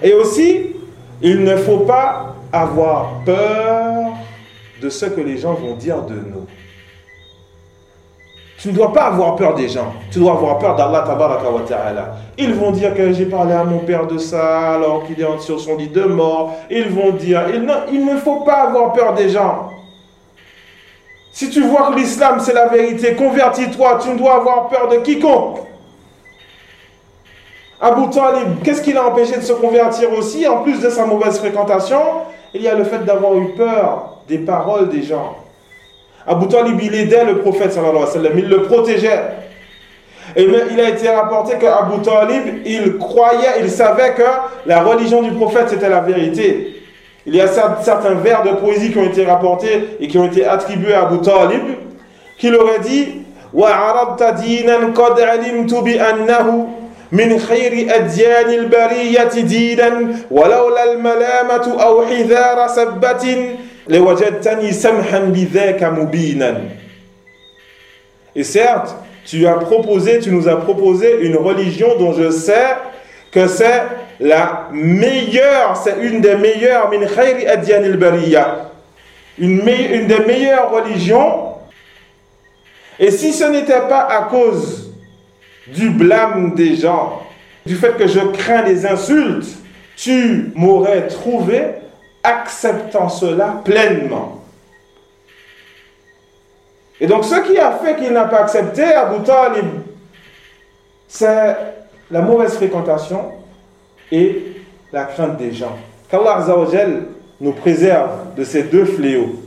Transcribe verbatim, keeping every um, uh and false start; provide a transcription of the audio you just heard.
Et aussi, il ne faut pas avoir peur de ce que les gens vont dire de nous. Tu ne dois pas avoir peur des gens. Tu dois avoir peur d'Allah tabaraka wa ta'ala. Ils vont dire que j'ai parlé à mon père de ça alors qu'il est sur son lit de mort. Ils vont dire... Il ne, il ne faut pas avoir peur des gens. Si tu vois que l'islam c'est la vérité, convertis-toi. Tu ne dois avoir peur de quiconque. Abu Talib, qu'est-ce qui l'a empêché de se convertir aussi? En plus de sa mauvaise fréquentation, il y a le fait d'avoir eu peur des paroles des gens. Abu Talib, il aidait le prophète sallallahu alayhi wa sallam, il le protégeait. Et il a été rapporté qu'Abu Talib, il croyait, il savait que la religion du prophète c'était la vérité. Il y a certains vers de poésie qui ont été rapportés et qui ont été attribués à Abu Talib, qu'il aurait dit وَعَرَبْتَ دِينًا قَدْ عَلِمْتُ بِأَنَّهُ من خير أديان البرية دينا ولولا الملامة أو حذار سبة لوجدتني سمحا بذاك مبينا. Et certes, tu as proposé, tu nous as proposé une religion dont je sais que c'est la meilleure, c'est une des meilleures, min khayri adyan al-bariya, une, une des meilleures religions. Et si ce n'était pas à cause du blâme des gens, du fait que je crains les insultes, tu m'aurais trouvé acceptant cela pleinement. Et donc ce qui a fait qu'il n'a pas accepté Abu Talib, c'est la mauvaise fréquentation et la crainte des gens. Qu'Allah Azza wa Jal nous préserve de ces deux fléaux.